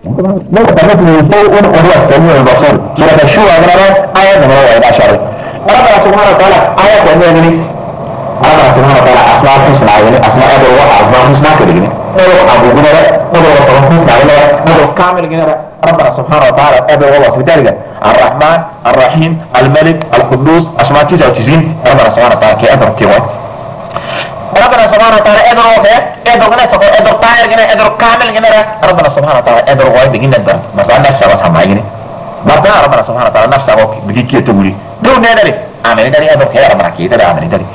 لو تفرقت من شيء وهو السميع البصير سورة الشورى أجنبا آيات من هو إلى شر ربنا سبحانه وتعالى آيات وأنه ربنا سبحانه وتعالى أسماء حسنى يعني أسماء أدر وقع أسماء حسنى كده نروح أبو جنرة نروح حسنى نروح كامل جنرة ربنا سبحانه وتعالى أدر والله سبحانه الرحمن الرحيم الملك القدوس أسماء 99 ربنا سبحانه وتعالى كي أدر كي ربنا سبحانه وتعالى ادر وكه ادر جنا سكو ادر طاير جنا ادر كامل جنا ربنا سبحانه وتعالى ادر وايد جنا ده مثلا نفس ما سمع جنا بعد ربنا سبحانه وتعالى نفس ابوك بيجي كي تقولي دو ندري امين دري ادر كي ربنا كي ده امين دري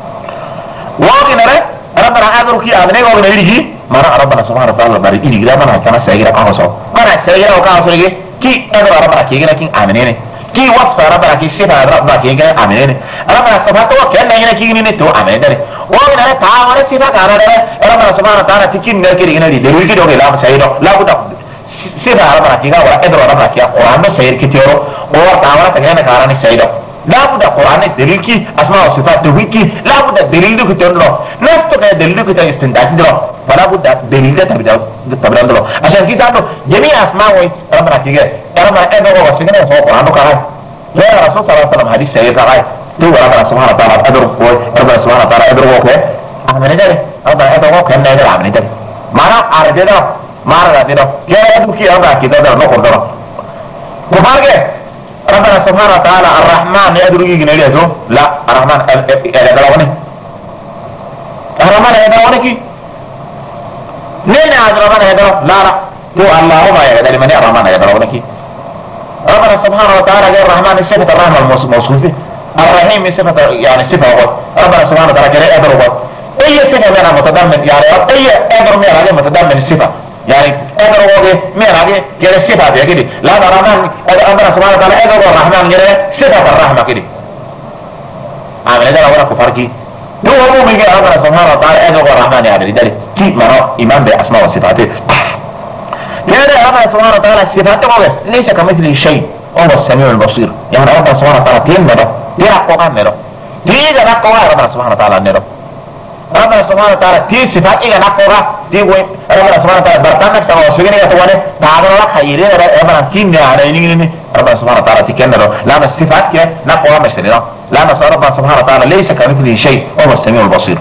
واجنا ربنا ادر كي امين واجنا يجي مرا ربنا سبحانه وتعالى بري يجي ربنا كما سيغرا قاصو مرا سيغرا وقاصو يجي كي ادر ربنا كي جنا كي امين كي وصف ربنا كي صفه ربنا كي جنا امين ربنا سبحانه وتعالى كان كي جنا تو امين دري ومن هذا تعاون صفات على ربنا سبحانه وتعالى تكين نركي هنا دي دليل كده لا سيرو لا بد صفة ربنا كيغا ولا ادر ربنا كيغا قران سير كتيرو وتعاون تكين كارن سيرو لا بد قران دليل كي اسماء وصفات توحيد كي لا بد دليل كتيرو نفس دليل كتير استنتاج له ولا بد دليل تبدا له عشان كده جميع اسماء ربنا كيغا ربنا ادر وصفنا هو قران كلام يا رسول صلى الله عليه وسلم حديث سير قال تو ربنا سبحانه وتعالى ادر ربنا سبحانه وتعالى ادر وكه عمل ده ربنا ادر وكه نه ده عمل ده مارا ارجدا مارا ده يا دوكي ربنا كده ده نقول ده وفرق ربنا سبحانه وتعالى الرحمن يدرو يجي نيله لا الرحمن ده لونه الرحمن ده لونه كي نين ربنا ده لا لا تو اللهم يا ده لمن الرحمن ده لونه كي ربنا سبحانه وتعالى غير الرحمن صفة الرحمة الموصوفة الرحيم صفة يعني صفة هو ربنا سبحانه وتعالى كده قدر هو اي صفة منها متضمن يعني اي قدر من عليه متضمن الصفة يعني قدر هو من عليه كده الصفة دي كده لا الرحمن ربنا سبحانه وتعالى قدر الرحمن كده صفة الرحمة كده عامل ده ولا كفر كي هو من ربنا سبحانه وتعالى قدر الرحمن يعني لذلك كيف مرة ايمان باسماء وصفاته كده ربنا سبحانه وتعالى صفاته ليس كمثله شيء هو السميع البصير يعني ربنا سبحانه وتعالى كلمة dia rakokan nero dia rakokan Rabbana subhanahu wa ta'ala nero Rabbana subhanahu wa ta'ala dia sifat ikan rakokan dia gue Rabbana subhanahu wa ta'ala bertangan sama wasfigini ya tuan ta'ala lah khairi Rabbana kinnya ada ini Rabbana subhanahu wa ta'ala tiken nero lama sifat ke rakokan mesti nero lama Rabbana subhanahu wa ta'ala ليس كمثله شيء هو السميع البصير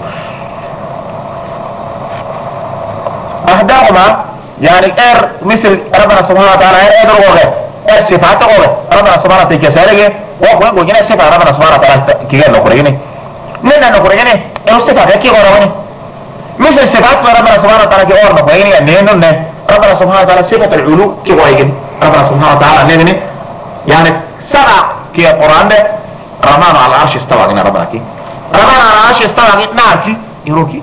أحدهما يعني مثل ربنا سبحانه وتعالى وغير صفات وغير ربنا سبحانه وتعالى كسره وقوم بجنا صفة ربنا سبحانه وتعالى كي نقولينه نحن نقولينه أو صفات كي غيرونه مثل صفات ربنا سبحانه وتعالى كي غير نقولينه نحن ربنا سبحانه وتعالى صفة العلو كي غيرين ربنا سبحانه وتعالى نحن يعني سرع كي القرآن ده رمان على العرش استوى جنا ربنا كي رمان على العرش استوى جنا ناركي يروكي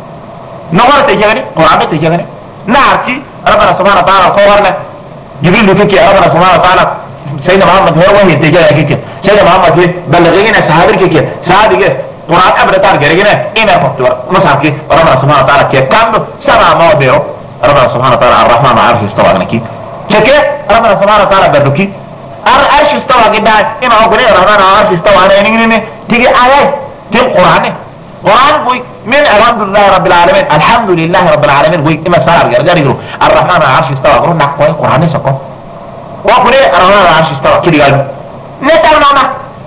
نقول تجاني قرآن تجاني ناركي ربنا سبحانه وتعالى قرآن جبريل لكي ربنا سبحانه وتعالى سيدنا محمد هو وهي تجاه كيك سيدنا محمد بلغينا صحابي كيك صحابي كيك قرآن أبدا تار جرينا إما فكتور مصحف كي ربنا سبحانه وتعالى كي كم سبع مواضيع ربنا سبحانه وتعالى الرحمن عارف استوى كي كيك ربنا سبحانه وتعالى بدوكي عرش استوى كده إما أقول الرحمن عارف استوى على إني تيجي آيات في القرآن قرآن بوي من الحمد لله رب العالمين الحمد لله رب العالمين بوي إما صار جرجاري الرحمن عارف استوى قرآن نقوي القرآن سكون وأقول الرحمن عارف استوى كده قال نتعلم معنا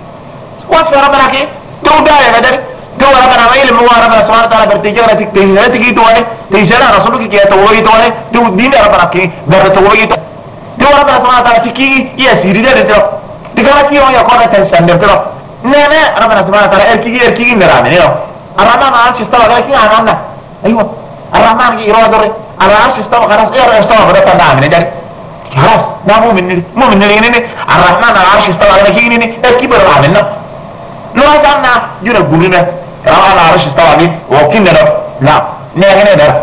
وصف ربنا كي تو داعي مدري تو ربنا ما يلم هو ربنا سبحانه وتعالى برتجارة تيجي تواني تيجي رسولك كي توي تواني تو دين ربنا كي برتوي تو ربنا سبحانه وتعالى تيجي يا سيري ده ترى تكلم كي هو يقول تنسى ترى نعم ربنا سبحانه وتعالى اركي نرامي نيو الرحمن عارش استوى لكن أنا أيوة الرحمن كي يراد العرش استوى خلاص استوى بدأ نعم ندري خلاص ده مو من نريني الرحمن العرش استوى لكن كبر عملنا نوازعنا جونا قولنا الرحمن العرش استوى عليه وكنا لا نهنا ده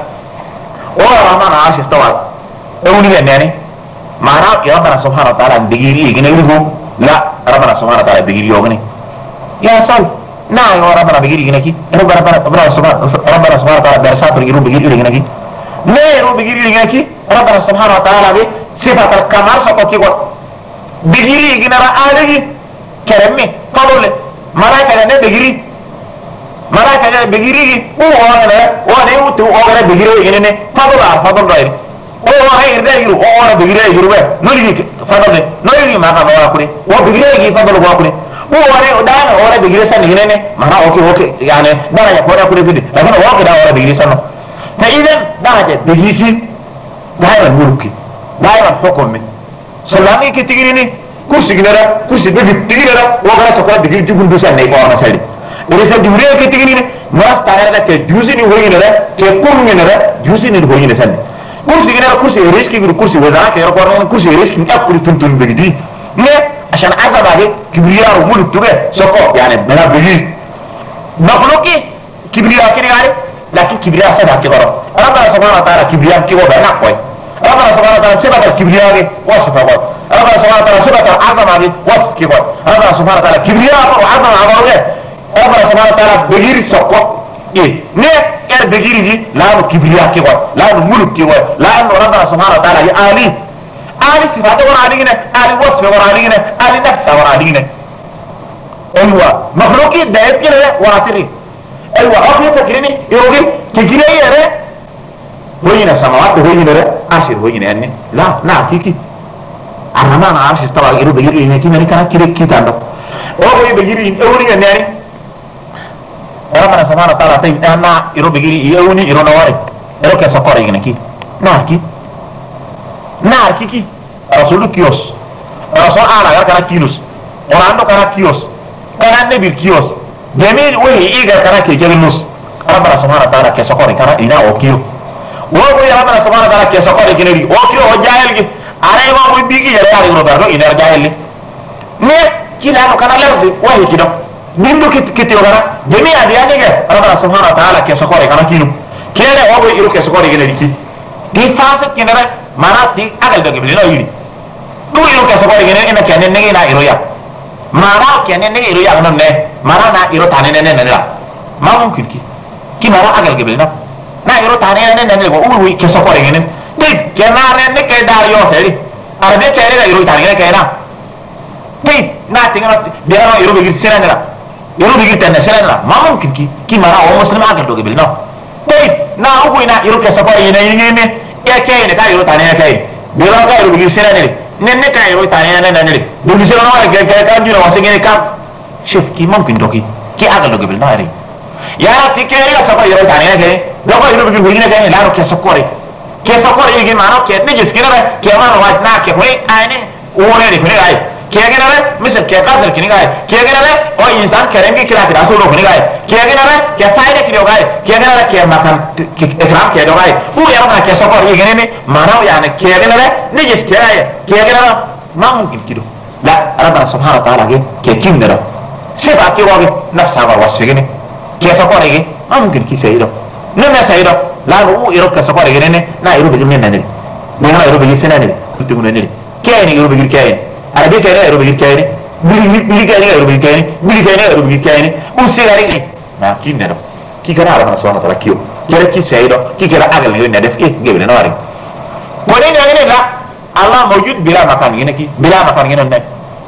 الرحمن العرش استوى أولي يعني معناه يا ربنا سبحانه وتعالى بيجري يجنيه لا ربنا سبحانه وتعالى بيجري يوغني يا صل نعم يا ربنا بيجري يجنيه ربنا سبحانه وتعالى برسات بيجري يجنيه نيرو بيجري يجنيه ربنا سبحانه وتعالى به صفة الكمال سقطي بيجري يجنيه رأيه كرمه قبله ملاك ده بيجري ملاك ده بيجري هو هو يوتو هو بيجري يجنيه فضل غير o hay irda yiru o ora bigire yiru we no ligi fadale no ligi ma ka wa kure o bigire gi fadale wa kure o ora o dana ora bigire san ne mana okay yani dara ya kore kure bidi lakin o ke da ora bigire san ta idan daraja bigisi dairan mulki dairan hukum salami ki tigini kursi ginara kursi bigi tigina o gara sokra bigi jibun dusan ne ko na sali ore sa jure ki tigini mas tayara da ke jusi ni hoyi ne ke kum ne ne jusi ni hoyi ne san kursi ginara kursi riski guru kursi wazara ke ko kursi riski akuri tuntun bigi ne عشان عذاب عليه كبرياء ومولد تبه سقط يعني بنا بيجي مخلوقي كبرياء كده يعني لكن كبرياء سبب كبر ربنا سبحانه وتعالى كبرياء كده بنا قوي ربنا سبحانه وتعالى سبب الكبرياء وصف قوي ربنا سبحانه وتعالى سبب العظمه عليه وصف كبر ربنا سبحانه وتعالى كبرياء وعظمه عليه ربنا سبحانه وتعالى بيجي سقط ايه نه يا بيجي دي لا كبرياء كده لا مولد كده لا ربنا سبحانه وتعالى يعالي آل صفات ورانينا آل وصف ورانينا آل نفس ورانينا أيوة مخلوقي دائب كده واتري أيوة أخي تكريني يوغي تكريني يرى وين السماوات وين يرى عاشر وين يعني لا كيكي الرحمن عارش استوى يرو بيجري هنا كي ماني كان كده كي تاندو أو بيجري أوري يعني ربنا سبحانه وتعالى تيم أنا يرو بيجري يوني يرو نواري يرو كسفاري هنا كي كي naar kiki rasul kios rasul ana kana kilos orando kana kios kana nebil kios demir wehi iga kana ke jegnus rabbana subhanahu wa ta'ala ke sokori kana ina okio wo rabbana subhanahu wa ta'ala ke sokori gineri okio o jahil gi are ma mo bigi yare ari no dardo ina jahil ne kila no kana lawzi wehi kido bindu kiti ogara demi adi ani ge rabbana subhanahu wa ta'ala ke sokori kana kinu kele o iru ke sokori gineri ki di fase kinara mana ti agal dogi bilino yiri du iro ke sokori gene ina kene negi na iro ya mana kene negi iro ya non ne mana na iro tane ne ne la ma mungkin ki mara agal ge bilino na iro tane ne ne ne go uri ke sokori gene de kenare ne ke dario seri arbe kere ga iro tane ke na de na tingala de na iro be gir sera ne la iro be gir tane sera ne la ma mungkin ki mara o muslim agal dogi bilino de na ugu ina iro ke sokori gene ne ya kai ne kai ro tane ya kai be ro kai ro bi sera ne ne kai ro tane ne ne ne bi sera no ga ga ka juro wase ne ka shif ki mumkin doki ki agal dogi bil nari ya ti ke ri sa ko ro tane ne ke do ko ro bi ne ke la ro ke sokore ke mano ke ne jis kira ke ma no na ke hoy aine o ne ri ai ke ga ne misal ke ka dal kini ga ke ga ne o insan karen ke kira da so ro ne ga ke ga ne ke faide ki ga ke ga ne ke makan ke ekram ke do ga bu ya na ke sokor ye ne mana ya ne ke ga ne jis kira ke ga ne ma mungkin kido la rabbana subhanahu wa ta'ala ke kindara se ba ke wa nafsa wa wasfe ne ke sokor ye ma mungkin ki sayro ne me sayro la ru iro ke sokor ye ne na iro bi men ne ne na iro bi sene ne tugu ne ke ne iro bi ke arabe kene ero bi kene bili kene ero bi kene bili kene ero bi kene usi gari ni na kinero ki gara ala subhanahu wa ta'ala kiyo kere ki seido ki gara agal ni ne def ke gebe no ari ko ne ne la Allah mawjud bila makan ngene ki bila makan ngene ne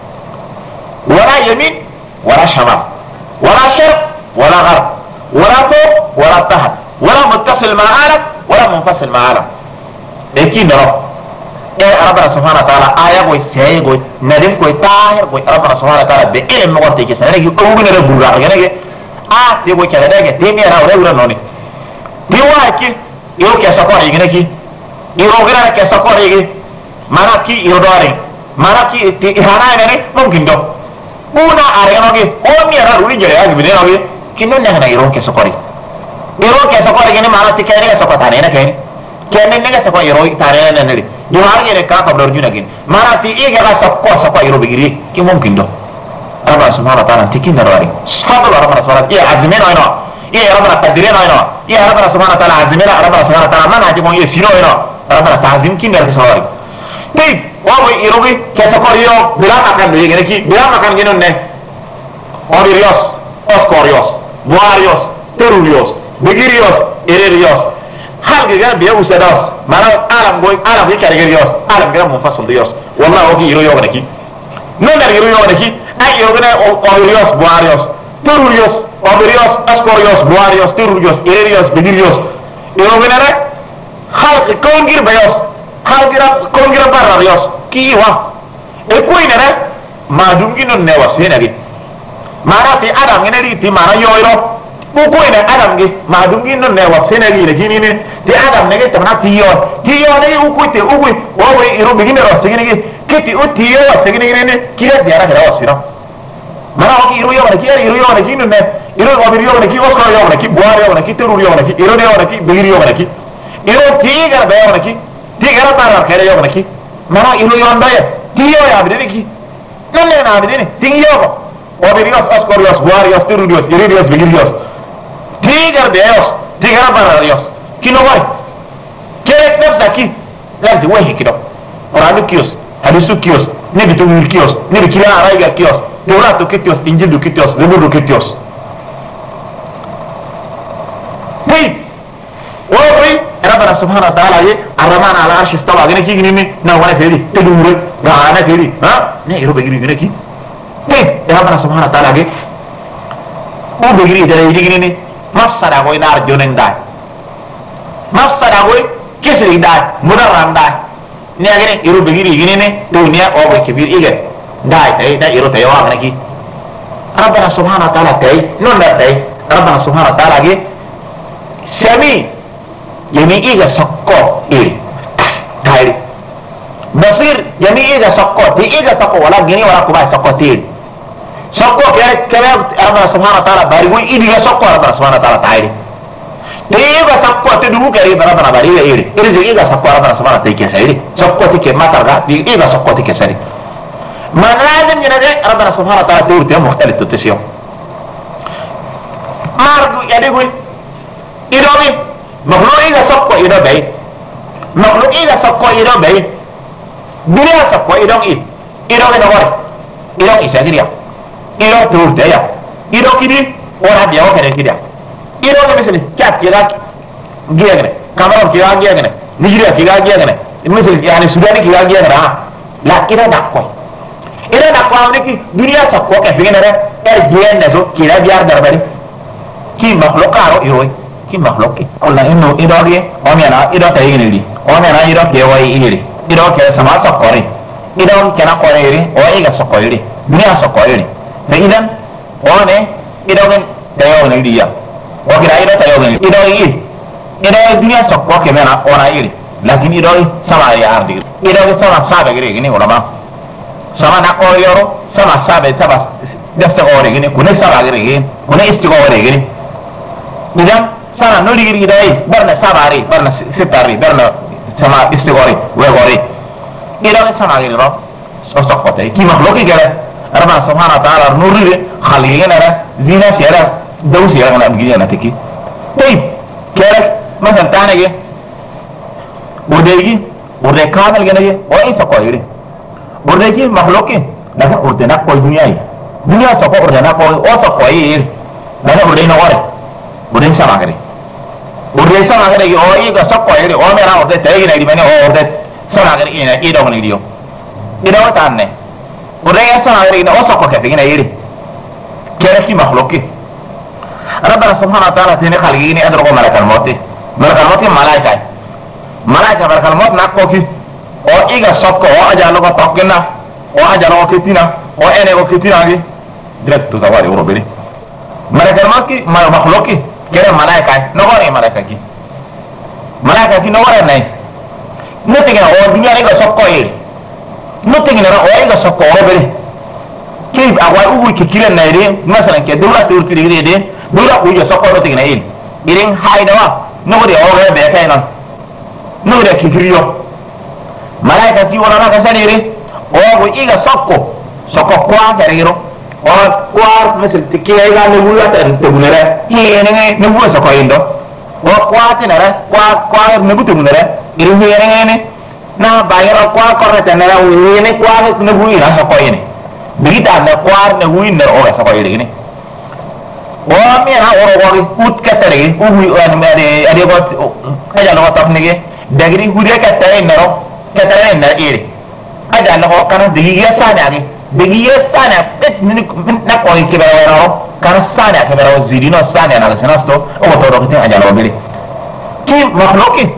wala yamin wala shamal wala sharq wala gharb wala fawq wala taht wala muttasil ma'ala wala munfasil ma'ala e kinero ربنا سبحانه وتعالى آية قوي سيئة قوي ندم قوي طاهر قوي ربنا سبحانه وتعالى بإلم مغطي كي سنة يقومون ربوغا يعني تي قوي كذا داك تي ميرا ورا نوني تي واكي يو كي سكور يغني كي يو غير كي سكور يغي مانا كي يوداري مانا كي تي هانا يعني ممكن دو بونا أرينوغي أو ميرا رولي جري أجي بدينوغي كنن نحن يرون كي سكوري يرون كي سكور يغني مانا تي كيري سكور تاني كيري kene nega sapa yero tare na nere diwar yere ka kablar juna gin marati ega ga sapa yero bigiri ki mumkin do Allah subhanahu wa ta'ala tikin darari sabab Allah subhanahu ya azmina ina ya rabbana qadirina ina ya rabbana subhanahu wa ta'ala azmina rabbana subhanahu wa ta'ala man haji mo yesino ina rabbana ta'zim kin der sawari tei wa mo yero bi ke sapa yo bila makan do yene ki bila makan gin ne oririos oskorios buarios terurios bigirios ererios hal ga biya usadas mana alam boy alam ke kare garios alam ga munfasil dios wallahi ogi iro yoga naki non dar iro yoga naki ay iro gana orios buarios terurios oberios ascorios buarios terurios ererios begirios iro gana re hal ko ngir bayos kongira barra yos ki wa e ko ina ne ma dungi non ne wasena gi mara ti adam ne ri ti mara yoiro ko ko ina adam gi ma dungi non ne wasena gi ne gini ne ti adam ne ke tamna ti yo ne u ko te u ko o we iro begine ro segine gi ke ti o ti yo segine gi ne ki ra diara ga wasina mara o ki iro yo ne ki iro yo ne gini ne iro o iro yo ne ki o ko yo ne ki buare yo ne ki teru yo ne ki iro yo ne ki begiri yo ne ki iro ti ga ba yo ne ki ti ga ra barra kere yo ne ki mara iro yo ndaye ti yo ya bi ne ki non le na bi ne ti yo o be rios ascorios buarios terudios iridios begirios tigar deos tigar bararios kino wai kere nafsa ki lazi wahi kido oradu kios hadisu kios ne bitu kios ne bikira araiga kios teurato kios injilu kios lebudu kios hey woi rabbana subhanahu wa ta'ala ye arrahman ala arsh istawa gene ki gini na wana feri tedumure ga ana feri ha ne iro begiri gene ki hey rabbana subhanahu wa ta'ala ge o begiri dare gini ni mafsada koy nar jonen dai mafsada koy kesri dai mudarram dai ne agene iro begiri gini ne dunia o be kibir ige dai dai iro tayo agane ki rabbana subhanahu wa ta'ala tay non da tay rabbana subhanahu wa ta'ala ge sami yami iga sakko iri dai basir yami iga sakko ti iga sakko wala gini wala kubai sakko ti sakko kaya rabbana subhanahu wa ta'ala bari wi idiga sakko rabbana subhanahu wa ta'ala tairi iga sakko te dubu kari rabbana bari iri iga sakko rabbana subhanahu wa ta'ala ke sairi sakko ti ke matar ga iga sakko ti ke sairi man lazim yana de rabbana subhanahu wa ta'ala te urte mukhtalif tutisiyo margu yadi wi idomi makhluq iga sakko ido bay makhluq iga sakko ido bay dunia sakko idong ido ke dogore idong isagiriya iro turte ya iro kidi ora dia o kene kidi iro ke misali kya kira giyagene Cameroon kira giyagene Nigeria kira giyagene misali yani Sudan kira giyagene la kira dakko amne ki dunia sakko ke fingene re gien nezo kira biar darbari ki makhlukaro iro ki makhluki Allah inno iro ge o mena iro tayigene di o mena iro ke wai iri iro ke sama sakkori iro kena kore iri o iga sakko iri dunia sakko iri idan one idogen tayo ne dia o kira ido tayo ne ido dunia sokko ke mena ona iri lakin ido sama ya ardi ido sama sabe gire gini ulama sama na ko yoro sama sabe sama dasta ko gini kune sama gire gini kune istigo gire idan sama no diri dai barna sabari barna sitari barna sama istigo we gore ido sama gire ro sokko tay ki makhluki gere ربنا سبحانه وتعالى نور خلينا زينة سيرة دوس سيرة من أبجينا نتكي طيب كيرك مثلا تاني جي ودي كامل جنيه وإيه سقويري ودي مخلوقي لكن ودينا كوي دنيا سقو ودينا كوي أو سقوير لكن ودي نواري ودي سماغري أو إيه سقويري أو ميرا ودي تيجي نيجي بني أو ودي سماغري إيه دوغني ديو إيه دوغ تاني وريا سنا غيرنا وسقوا كفينا يري كيركي مخلوقي ربنا سبحانه وتعالى تاني خلقيني أدركوا ملك الموت ملائكة ملك الموت ناكوكي او إيغا سقوا او أجالوكا توقنا او أجالوكا كتنا او أنيغا كتنا دي درك تزواري وربري ملك الموت مخلوقي كيرا ملائكة نغوري ملائكة نغوري ناي نتيجة او دنيا نيغا سقوا يري nothing na o ga sokko robere ki agwa ugu ki kilen na ire masalan ke dawla tur ki ire de dawla ku yo sokko nothing na ire irin haida wa no de o ga be kai non no de ki kiriyo malaika ti wala ka sani ire o go iga sokko kwa ka ire o kwa misal ti ki ga ne wula ta te bunere ne bu sokko indo o kwa ti na kwa ne bu te bunere ire ne na bayar kwa korreta na wini kwa ne hui na so koyini bigita na kwa ne hui na o so koyini ni o mi na oro go ut katere u hui on me ade go aja no top nige dagri hure katere na ro katere na iri aja no kana digiya sana ni digiya sana pet ni na ko ki ba ro kana sana ke ba zidi no sana na sana sto o to ro ke aja no bili ki makhluki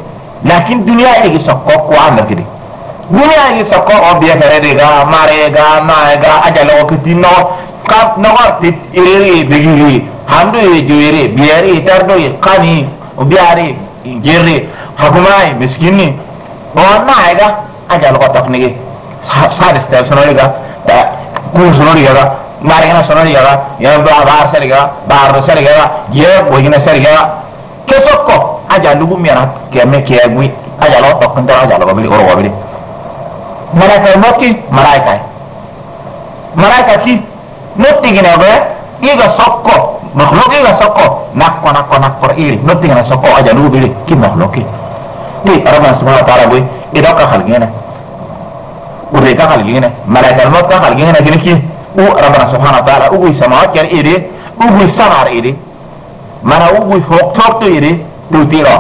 لكن دنيا يجي سكوك وعمل كده دنيا يجي سكوك أبيا كريجا ماريجا مايجا أجل وكتينو كاب نغطي إيري بيجي حمدو يجوري بياري تردو يقاني وبياري جيري حكوماي مسكيني وانا هيدا أجل وكتقني سادس تلسنوريجا كون سنوريجا ماريجا سنوريجا يبقى بار سريجا بار سريجا يب وجنا سريجا كسكو أجل لغو ميرا كيامي كيامي أجل وكتقني أجل وكبلي أورو وكبلي ملايكة الموت كي ملايكة كي نوتي جنا بقى إيجا سكو مخلوق إيجا سكو نكو إيري نوتي جنا سكو أجل لغو بلي كي مخلوقي دي ربنا سبحانه وتعالى بوي إذا خلقينا وريكا خلقينا ملايكة الموت خلقينا جنكي وربنا سبحانه وتعالى أقوي سماوات كان إيري أقوي سمار إيري مانا أقوي فوق توقتو إيري دوتيرا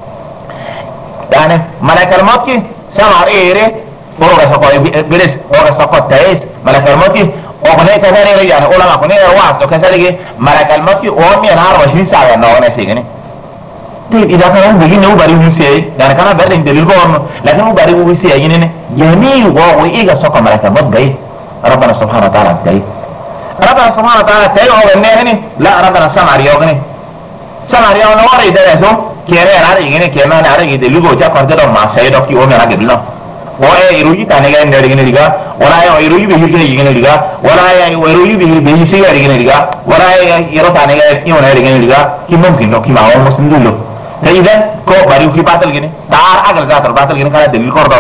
يعني ملايكة الموت كي سمار إيري ورغة سقو بريس ورغة سقو تايس ملايكة الموت كي وقناة كثيرة يعني أولا ما قناة رواس وكثيرة ملايكة الموت كي وامي أنا 24 ساعة نوانا سيغني طيب إذا كان بيجي نو باريو هسي يعني كان بردين دليل قوم لكن نو باريو هسي يعني جميع وإيجا سقى ملكة موت جاي ربنا سبحانه وتعالى جاي ربنا سبحانه وتعالى جاي هو النهني لا ربنا سمع رياضني سمع رياض نواري درسو كيري على يجيني كمان على يجي دليل قوة كارتة ما سيدك كي ومن على قبلنا ولا يروي تاني جاي نرجع نرجع ولا يروي بيجي نرجع نرجع ولا يروي بيجي سيجا نرجع نرجع ولا يروي تاني جاي كي ونا نرجع نرجع كي ممكن لو كي ما هو مسلم دلو إذا كو باريو كي باطل جني دار أقل زاتر باطل جني كلا دليل كوردو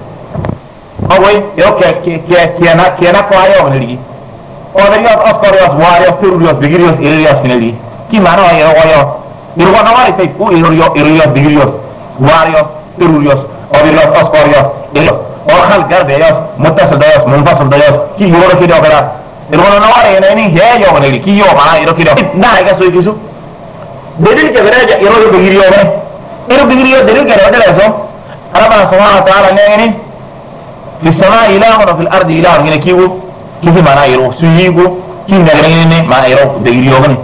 أوي يو كيانا كوايا ونلقي ودريات أسكاريات واريات تيروريات بيجريات إيريات كنلقي كي معناه يروي يروي نواري تيكو إيريات بيجريات واريات تيروريات ودريات أسكاريات إيريات وخل قربيات متصل ديات منفصل ديات كي يورو كده وكذا يروي نواري يعني هي يو ونلقي كي يو معناه يروي كده نعم كسوي كيسو دليل كبيرة يروي بيجريات إيرو بيجريات دليل كده وده لازم ربنا سبحانه وتعالى يعني في السماء إله وفي الأرض إله يعني كيف معناه يروح سيجو كيف نقرأني معناه يروح دليل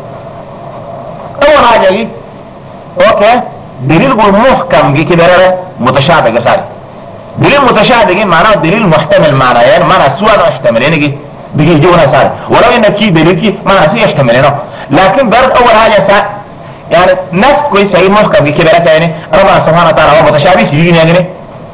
أول حاجة أوكي دليل محكم كده متشابه كساري دليل متشابه معناه دليل محتمل معناه يعني معناه سؤال محتمل يعني بيجي جونا ساري ولو إن كي دليل كي معناه سوى يحتمل لكن برد أول حاجة يعني ناس كويس هي محكم كده يعني ربنا سبحانه وتعالى هو متشابه سيجي يعني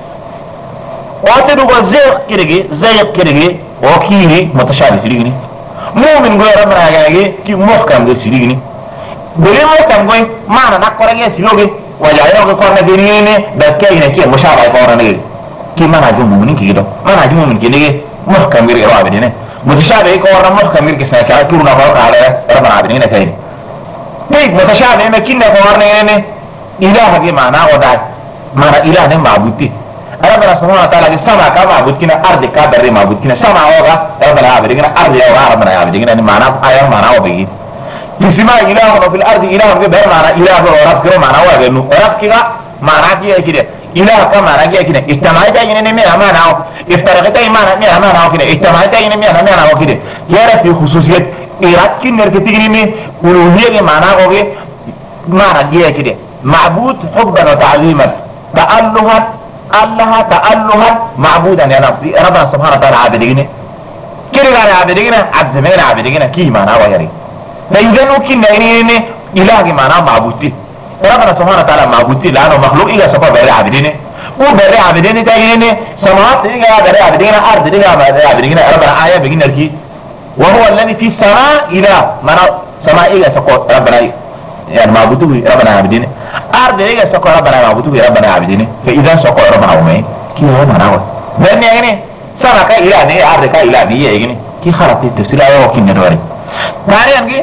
واتدو زيق كده وكيه متشابه سيجي مؤمن قوي ربنا يعني كي محكم ده سيجي دليل محكم قوي معنى نقرأ جيه سيجي وجايوه قرنا دينيني بكينا كي مشابه قرنا كي كي معنى جو مؤمنين كده معنى جو مؤمن كده محكم غير إرواح بدينه متشابه قرنا محكم غير كسنا كأكلنا فوق على ربنا عبدين كده طيب متشابه ما كنا قرنا يعني إله كي معنى وداع معنى إله نه معبودي ربنا سبحانه وتعالى سمع كما معبود كنا أرض كبر معبود كنا سمع هوغا ربنا عبد كنا أرض هوغا ربنا عبد كنا معنى آية معنى وبيجي في السماء إله وفي الأرض إله كبر معنى إله ورب كنا معنى وبيجي رب كنا معنى كده إله كما معنى كده اجتماعي تاني نمي معنى افترقت تاني معنى كده اجتماعي تاني نمي معنى كده يا في خصوصيات إيراد كنا كتير من ألوهية معنى وبيجي معنى كده معبود حبا وتعظيما تألها الله تألها معبودا يا ربنا سبحانه وتعالى عابدين كده قال عابدين عبد زمان عابدين كي معناه ويري فإذا ممكن نقول إله معناه معبودي ربنا سبحانه وتعالى معبودي لأنه مخلوق إلى سبب بري عابدين وبري عابدين تاجين سماوات إلى بري عابدين أرض إلى بري عابدين ربنا آية بيجينا الكي وهو الذي في السماء إله معناه سماء إلى سقط ربنا يعني معبوده ربنا عابدين أرض إيه سقى ربنا معبوده ربنا عابدين فإذا سقى ربنا عومين كي هو مناوي بأن يعني سما كإله نية أرض كإله نية يعني كي خرط التفسير أيه وكين ندوري ثانيا كي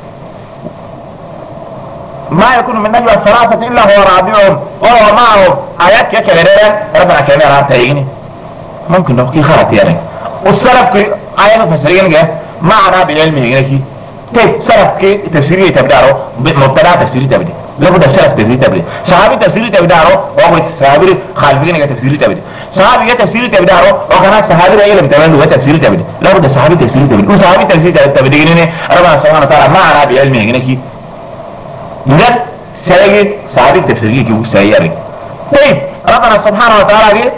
ما يكون من نجوى الثلاثة إلا هو رابعهم وهو معهم آيات كبيرة ربنا كاميرا تايجني ممكن لو كي خرط يعني والسلف كي آيات فسرين جه معنا بالعلم هنا كي كيف سلف كي تفسيري تبدأه مبتدا تفسيري تبدأ لابد السلف تفسيري تبدأ صحابي تفسيري تبدأه وهو صحابي خالفين كي تفسيري تبدأ صحابي كي تفسيري تبدأه وكان صحابي علم تمام هو تفسيري تبدأ لابد صحابي تفسيري تبدأ وصحابي تفسيري تبدأ هنا ربنا سبحانه وتعالى معنا بعلمه هنا كي إذا سلف صحابي تفسيري كي وسيري طيب ربنا سبحانه وتعالى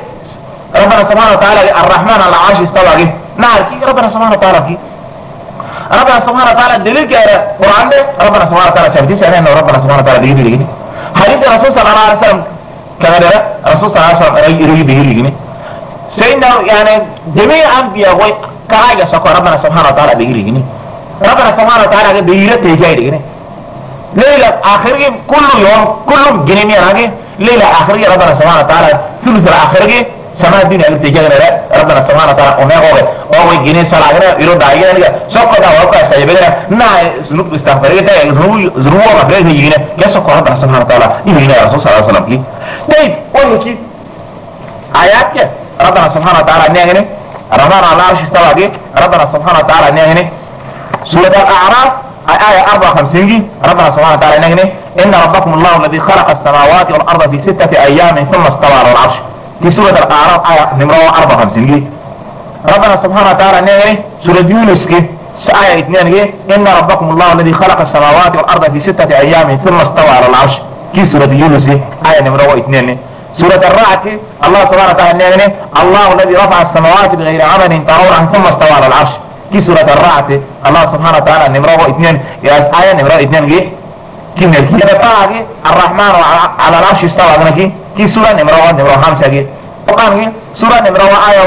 الرحمن على العرش استوى نعرف ربنا سبحانه وتعالى ربنا سبحانه وتعالى الدليل كده القرآن ده ربنا سبحانه وتعالى شافتي سنة انه ربنا سبحانه وتعالى بيجي حديث الرسول صلى الله عليه وسلم كما ده الرسول صلى الله عليه وسلم بيجي سيدنا يعني جميع انبياء كاية سكوا ربنا سبحانه وتعالى بيجي ربنا سبحانه وتعالى بيجي تيجي ليلة آخر كل يوم كل جنيني راجي ليلة آخر ربنا سبحانه وتعالى ثلث الآخر سما الدنيا اللي تيجي ربنا سبحانه وتعالى أمه هو جنين صلاة يرد علينا سكوا ده وقع سيبنا نا سنوب استغفر ده زنوب وقبله يجينا كسكوا ربنا سبحانه وتعالى يجينا رسول صلى الله عليه وسلم طيب وهيك آيات ربنا سبحانه وتعالى نيجي الرحمن على العرش استوى ربنا سبحانه وتعالى نيجي سورة الأعراف آية 54 ربنا سبحانه وتعالى نيجي إن ربكم الله الذي خلق السماوات والأرض في 6 أيام ثم استوى على العرش في سورة الأعراف آية نمرة 54 ربنا سبحانه وتعالى نيجي سورة يونس آية 2 إن ربكم الله الذي خلق السماوات والأرض في 6 أيام ثم استوى على العرش في سورة يونس آية نمرة 2 سورة الرعد الله سبحانه وتعالى نيجي الله الذي رفع السماوات بغير عمد ترونها ثم استوى على العرش في سورة الرعد الله سبحانه وتعالى نمرة 2 آية نمرة 2 كنا كي الرحمن على العرش استوى في سورة نمرة 5 وقام سورة نمرة آية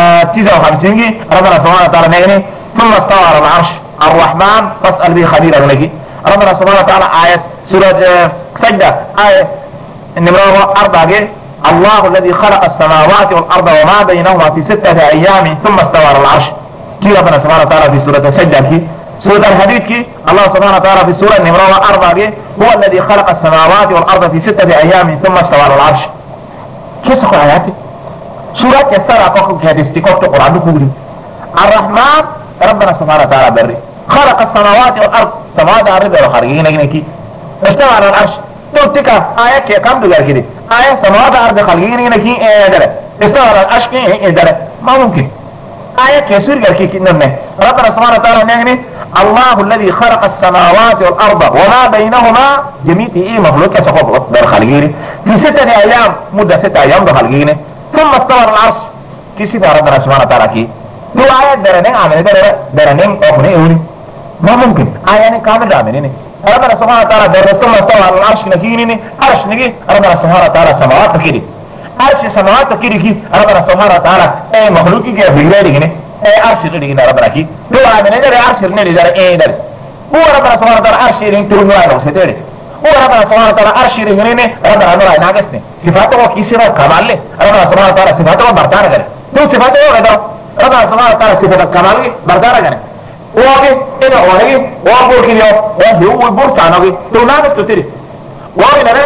59 ربنا سبحانه وتعالى نيجي ثم استوى على العرش الرحمن فاسأل به خبيرا ربنا سبحانه وتعالى آية سورة سجدة آية نمرة 4 الله الذي خلق السماوات والأرض وما بينهما في 6 أيام ثم استوى على العرش كي ربنا سبحانه وتعالى في سورة سجدة سورة الحديد كي الله سبحانه وتعالى في سورة نمرة 4 هو الذي خلق السماوات والأرض في 6 أيام ثم استوى على العرش كيف سكوا آياتي سورة يسترى كوكو كهدستيكوك القرآن كوري الرحمن ربنا سبحانه وتعالى بري خلق السماوات والأرض سماوات الأرض وخارجين نجنكي استوى على العرش تلتك آية كي كم دلار كده آية سماوات الأرض خارجين نجنكي استوى على العرش كي ما ممكن آية كي سوري كي نمنا ربنا سبحانه وتعالى نجني الله الذي خلق السماوات والأرض وما بينهما جميع مخلوق سقط در خارجين في 6 أيام مدة 6 أيام در خارجين ثم استوى على العرش كيف ربنا سبحانه وتعالى كي دو آيات درنين عمل درنين أخني أولي ما ممكن آيات كامل عملين ربنا سبحانه وتعالى در ثم استوى على العرش نكيني عرش نكي ربنا سبحانه وتعالى سماوات كيري عرش سماوات كيري كي ربنا سبحانه وتعالى أي مخلوق كي بيجري كي أي عرش كيري ربنا كي دو عملين در عرش نري در أي در هو ربنا سبحانه وتعالى عرش يرين ترمي على وسيتري هو ربنا سبحانه وتعالى عرش يرين ربنا نور ناقصني صفاته كيسي رو كمال له ربنا سبحانه وتعالى صفاته برتار करे तो صفاته كده ربنا سبحانه وتعالى صفات الكمال برتار करे وآگے إذا وآگے وآبور كده وهو بور تانوگے تو ناقص تو تري وآگے نرى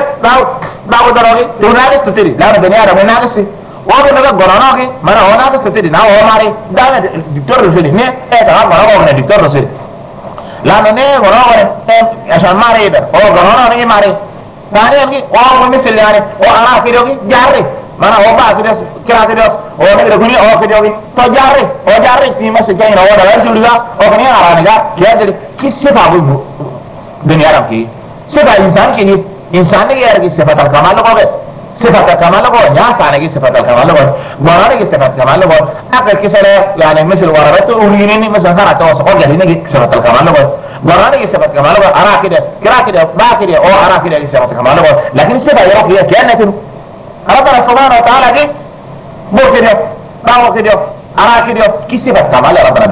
داو دروگے تو ناقص تو تري لا دنيا ربنا ناقص وآگے نرى قرآنوگے منا هو ناقص تو تري نا هو مارے دانا دكتور رسولي نه إذا هم منا هو دكتور رسولي لا نه قرآن عشان مارے إذا هو قرآن نه مارے دانے ہم کی وآگے مثل يعني وآنا كده جاري mana o ba kides kira kides o ne guni o kides to jarre ti ma se gaina o da julga o kani arane ga ya de kisse ba bu dunia ram ki se ba insan ne yar ki sifat al kamal ko sifat al kamal ko ya sane ki sifat al kamal ko warane ki sifat kamal ko agar kisare yani misal warabatu urini misal harata wa saqal ne ki sifat al kamal ko warane ki sifat kamal ko ara kides kira kides ba kides o ara kides ki sifat kamal ko lakin se ba yara ki كانت ربنا سبحانه وتعالى دي بو كده باو كده ارا كده كي صفه كمال ربنا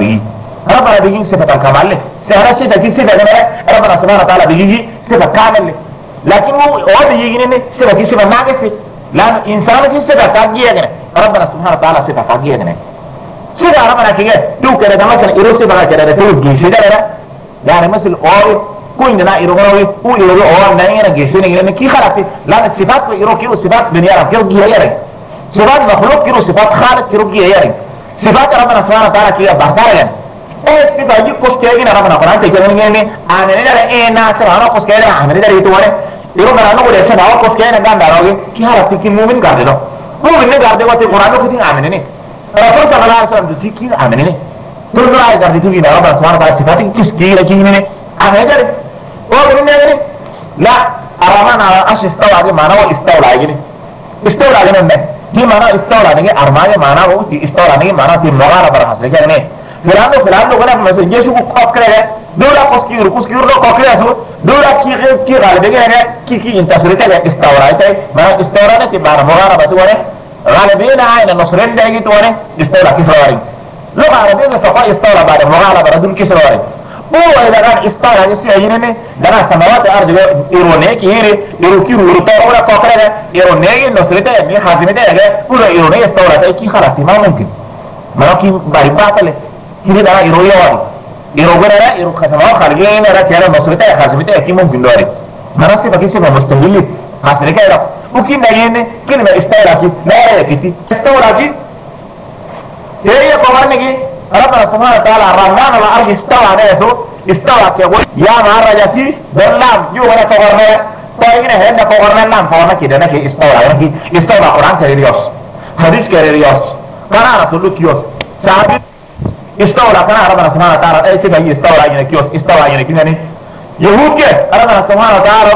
بيجي صفه الكمال سهره صفه كي صفه ربنا سبحانه وتعالى بيجي صفه كامل لكن هو بيجي نه صفه ناقص لا انسان كي صفه كاجيه نه ربنا سبحانه وتعالى صفه كاجيه نه صفه ربنا كده تو كده مثلا يرو صفه كده تو جيشي ده يعني مثل او كوين نا يروغوي او يروغو او ناينا جيشين يرن كي خلاص لا صفات يروغ كيو صفات دنيا رب كيو غيري صفات مخلوق كيو صفات خالق كيو غيري صفات ربنا سبحانه وتعالى كي بحثارن اي صفات دي كوس كيغنا ربنا قران تكلمني ني انا ني اي نا سبحانه كوس كيغنا انا ني تو وري يروغ انا نو لسه داو كوس كيغنا غاندا روغي كي حرف كي مومن غاردي دو مومن ني غاردي وتي قران كو تي امن ني رسول صلى الله عليه وسلم تي كي امن ني تو راي غاردي تو ربنا سبحانه وتعالى صفات كيس كي لكي ني امن غاردي وقال لا الرحمن على العرش استولى عليه معناه استولى عليه استولى علينا دي معنى استولى نجي أرماني معنى هو استولى نجي معنى في مغاربة حصل كده فلانو غنا مثلا جيشو كوب كده دولا كوسكيرو لو كوكيا سو دولا كي غالب كده كي انتصرت على استولى ما استولى نتي معنى مغاربة توره غالبين عين النصرين ده يجي توره استولى كيفواري لو عربي سوف استولى بعد مغاربة ردون كيفواري هو إذا كان استولى يسيرني دنا سماوات الأرض إيرونيك يروكيرو ولا كوكيا إيرونيك النصرين ده مي حازمته ده هو إيرونيك استولى كي خلاص ما ممكن ما كي باربعة كده ده يرويوان يروغنا يرو خسماو خارجين را كيرا مسرته خازمته كي ممكن دوري مراسي بكيسي مستميل حاصل كده وكي نينه كلمه استوراكي لا يكتي استوراكي هي قوانيني ربنا سبحانه وتعالى الرحمن الارض استوى عليه استوى كيقول يا مهرجتي بالله يو ولا تغرنا طيب هنا تغرنا نام فانا كده نكي استوى قران كريوس حديث كريوس كان رسول كيوس صحابي استولى كان ربنا سبحانه وتعالى اي سبب استولى يعني كيوس استولى يعني كده يعني يهود كده ربنا سبحانه وتعالى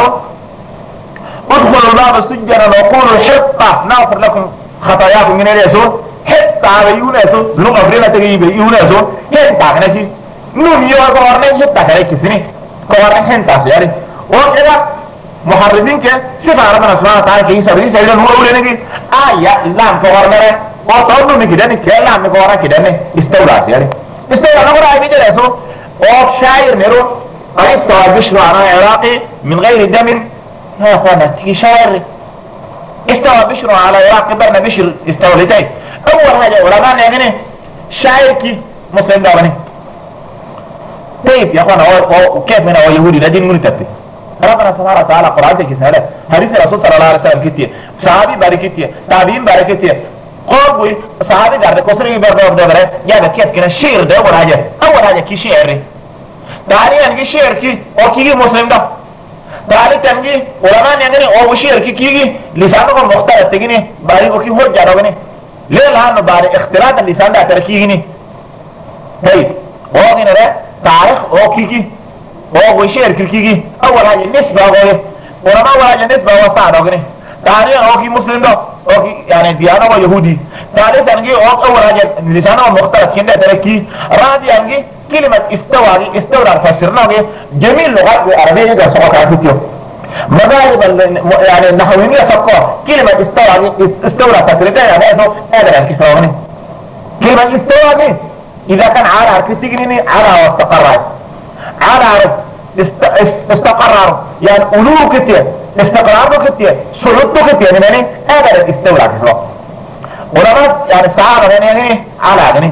ادخلوا الباب سجنا وقولوا حطة نغفر لكم خطاياكم من اليسوع حطة على يونسو ذنوب افرينا تجيب يونسو حطة كنكي نوم يوم قوارنا حطة كنكي سني قوارنا حطة سياري وكذا محرزين كده سبع ربنا سبحانه وتعالى كي يسابري سيدنا هو يقول لك آية لام قوارنا وطولوا من كده نكلا عم قوارنا كده استولى سياري استولى نقول عايز يجلسو وشاعر نرو استوى بشر على العراقي من غير دم يا اخوانا في شاعر استوى بشر على العراق برنا بشر استولتين اول حاجه علماء يعني شاعر كي مسلم دابني طيب يا اخوانا هو كيف من هو يهودي ده دين مرتب ربنا سبحانه وتعالى قرآن كيساله حديث الرسول صلى الله عليه وسلم كتير صحابي باركتيه تابعين باركتيه قوي صحابي قاعد كسري برضه يا ده كيف كنا شعر ده اول حاجه كي شعر ثانيا كي شعر كي او كي مسلم ده ثالثا كي علماء يعني او شعر كي لسانه مختلف تجيني باري او كي هو جاروبني ليه لانه بعد اختلاط اللسان ده تركيني طيب هو هنا ده تاريخ او كي هو شعر كي اول حاجه نسبه هو علماء اول حاجه نسبه هو صعب اوغني ثانيا او كي مسلم ده او كي يعني ديانه يهودي ثالثا كي اول حاجه لسانه مختلف كده تركي رابعا كي كلمة استوى فسرناه جميع اللغات العربية ده سواء كانت مذاهب يعني النحويين يفكروا كلمة استوى فسرتها يعني هذا الكسراني كلمة استوى دي إذا كان على كتجني على واستقر على استقرار يعني ألوه كتير استقراره كتير سلطه كتير يعني هذا الاستوى كسران ولما يعني سعادة يعني على يعني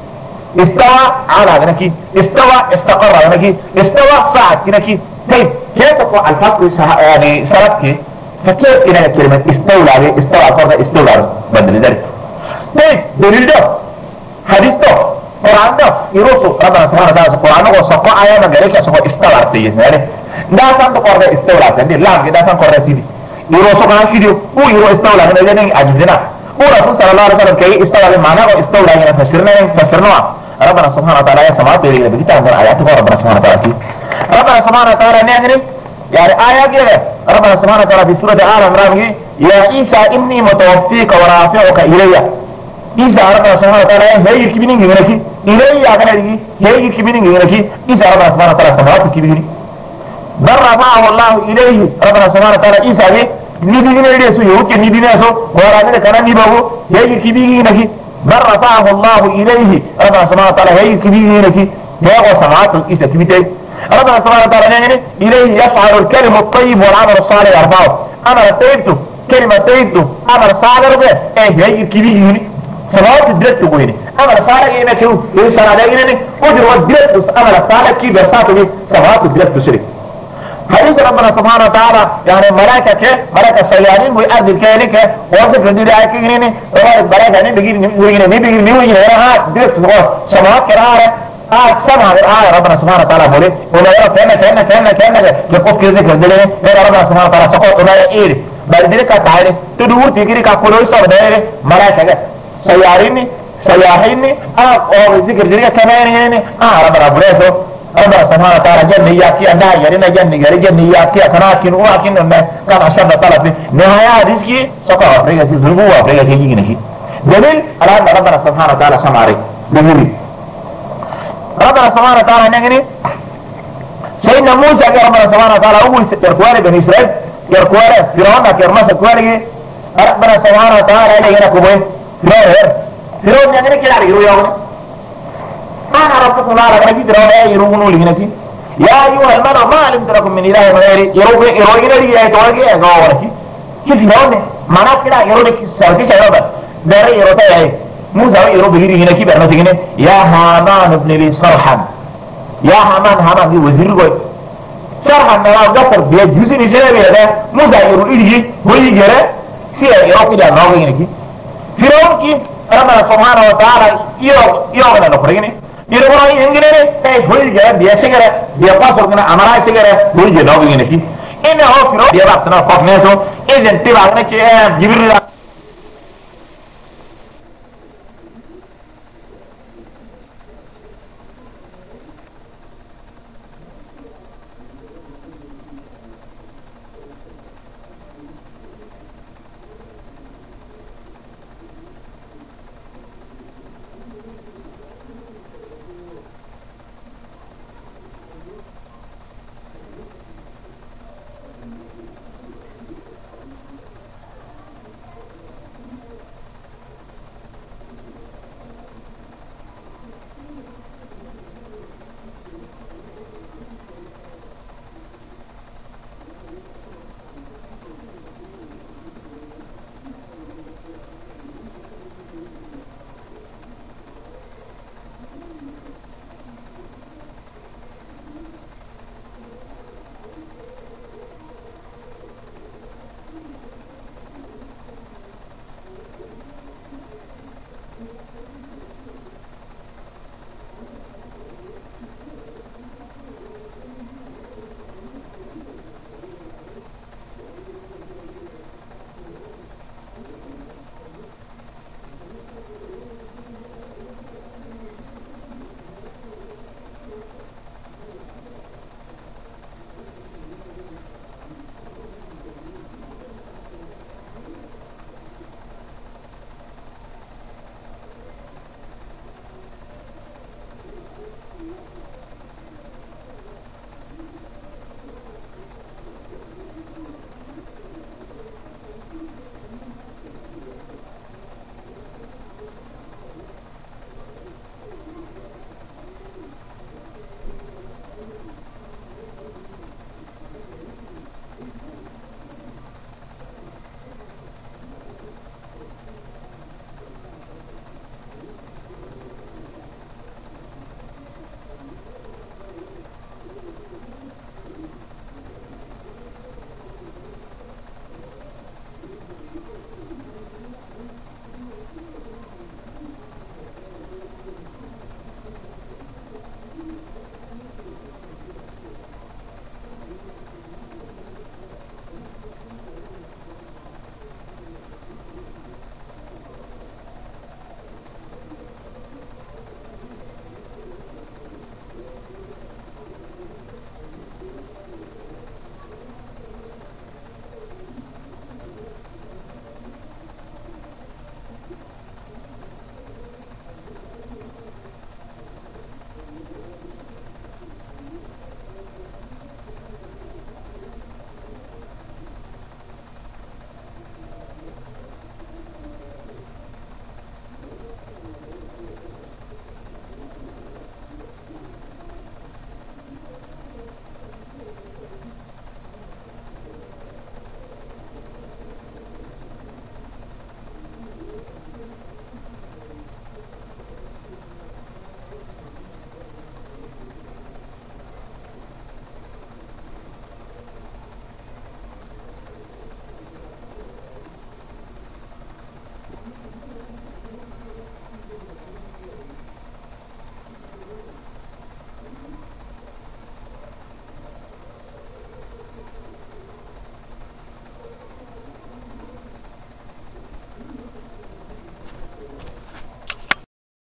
استوى على غنكي استوى استقر غنكي استوى صعد غنكي طيب كيف تقول الفقر يعني سلبك فكيف إلى كلمة استولى عليه استوى فرض استولى بدل ذلك طيب دليل ده حديث ده قرآن ده يروسو ربنا سبحانه وتعالى القرآن هو سقى آية مجالك سقى استولى عليه يعني ده سان تقرأ استولى سندي لا كده سان قرأ تيجي يروسو كان كده هو يرو استولى من الذين أجزنا هو رسول صلى الله عليه وسلم كي استولى المعنى واستولى يعني فسرنا ربنا سبحانه وتعالى سمعت إلى بقيت عن آياته ربنا سبحانه وتعالى ربنا سبحانه وتعالى يعني آية كده ربنا سبحانه وتعالى في سورة آل عمران يا عيسى إني متوفيك ورافعك إلي عيسى ربنا سبحانه وتعالى هي يركبيني غيرك إلي أغنى هي يركبيني غيرك عيسى ربنا سبحانه وتعالى سمعت كبيري بل رفعه الله إليه ربنا سبحانه وتعالى عيسى نبينا إليه يوكي نبينا ورانا كان نبيه هي يركبيني غيرك بل رفعه الله إليه ربنا سبحانه وتعالى هي كبيرة لك يا سماعات الإيسا كبيرة ربنا سبحانه وتعالى إليه يفعل الكلم الطيب والعمل الصالح يرفعه أمر طيبته كلمة طيبته أمر صالح ربنا هي كبيرة سماعات الدرس تقولين أمر صالح إنك يسأل علينا قدر والدرس أمر صالح كي برساته سماعات الدرس تشرك حديث ربنا سبحانه وتعالى يعني ملائكة سيارين ويأذي الكائنك وصف لدي عاكيني رواية ملائكة نبيجي هنا درس سماوات كرارة سمع الآية ربنا سبحانه وتعالى بولي ولا يرى كأنك يقف كذلك الدليل غير ربنا سبحانه وتعالى سقط ولا إيري بل ذلك تعالي تدور تجري كقولوا يصاب دائرة ملائكة سيارين أو ذكر ذلك كمان يعني ربنا بوليسو ربنا سبحانه وتعالى جنة ياكي أنا يرينا جنة جنة ياكي أتناكين واكين إنه كان أشد طلب نهاية رزقي سقى أفريقيا في ظلموا أفريقيا في جينه دليل على أن ربنا سبحانه وتعالى سماري دليل ربنا سبحانه وتعالى نجني سيدنا موسى قال ربنا سبحانه وتعالى أول يركواني بني إسرائيل يركواني فرعون كرمس كواني ربنا سبحانه وتعالى إلى هنا كوبين فرعون نجني كلا يروي يوم أنا ربكم على أجد رأي يروونوا لهناك يا أيها الملأ ما علمت لكم من إله غيري يروينا لي يا توجه يا غورك كيف يروون معناه كده يرونك سالك شيء ربنا ده يروتا يا موسى يرو بغير هناك برنا تيجي يا هامان ابن لي صرحا يا هامان دي وزير قوي صرحا ما قصر بيجوز نجيب هذا موسى يرو يجي هو يجي سيا يرو كده ناوي هناك فرعون كي ربنا سبحانه وتعالى يوغنا نخرجني يروح ينجري هو يجي بيشجره بيقاصر كنا أمراء شجره هو يجي ناوي هناك إنه هو فرعون بيبعثنا فوق ناسه إذا انتبه عنك جبريل